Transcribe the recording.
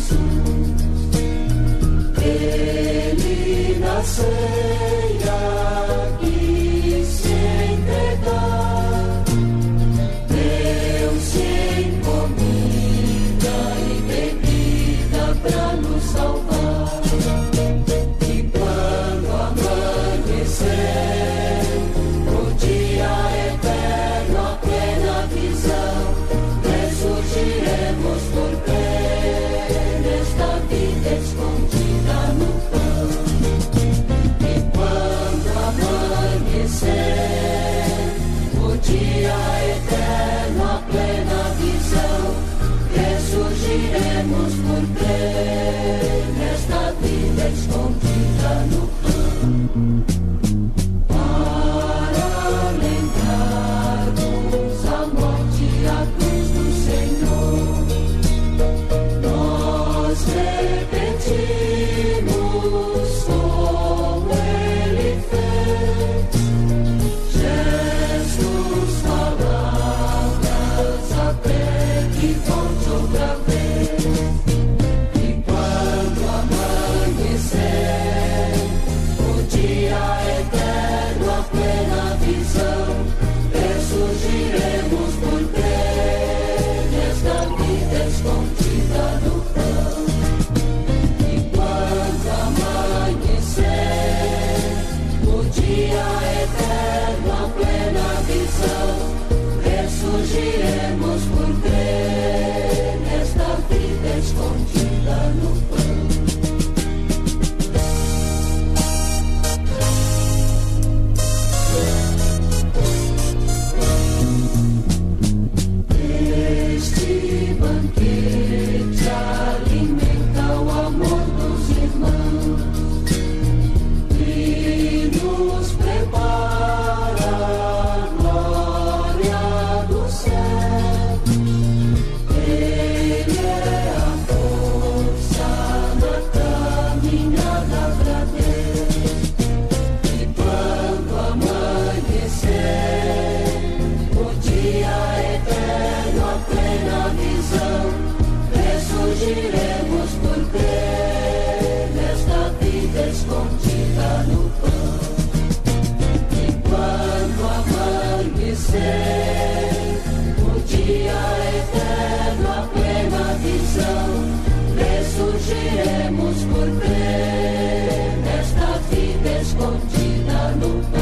Ele na ceia quis se entregar, deu-se em comida e bebida pra nos salvar. E quando amanhecer, o dia eterno, a plena visão, ressurgiremos por crer nesta vida escondida no pão. E quando amanhecer, o dia eterno, a plena visão, ressurgiremos por crer nesta vida escondida no pão. Para lembrarmos a morte e a cruz do Senhor, nós repetimos como Ele fez. Jesus, palavras até que volte outra vez. E quando amanhecer, o dia eterno, a plena visão, ressurgiremos por crer nesta vida escondida no pão. E quando amanhecer, o dia eterno, a plena visão, ressurgiremos por crer nesta vida escondida no pão. Este banquete alimenta o amor dos irmãos e nos prepara a glória do céu. Ele é a força na caminhada pra Deus. E quando amanhecer, o dia eterno, a plena visão, ressurgiremos por crer nesta vida escondida no pão. E quando amanhecer, o dia eterno, a plena visão, ressurgiremos por crer nesta vida escondida no pão.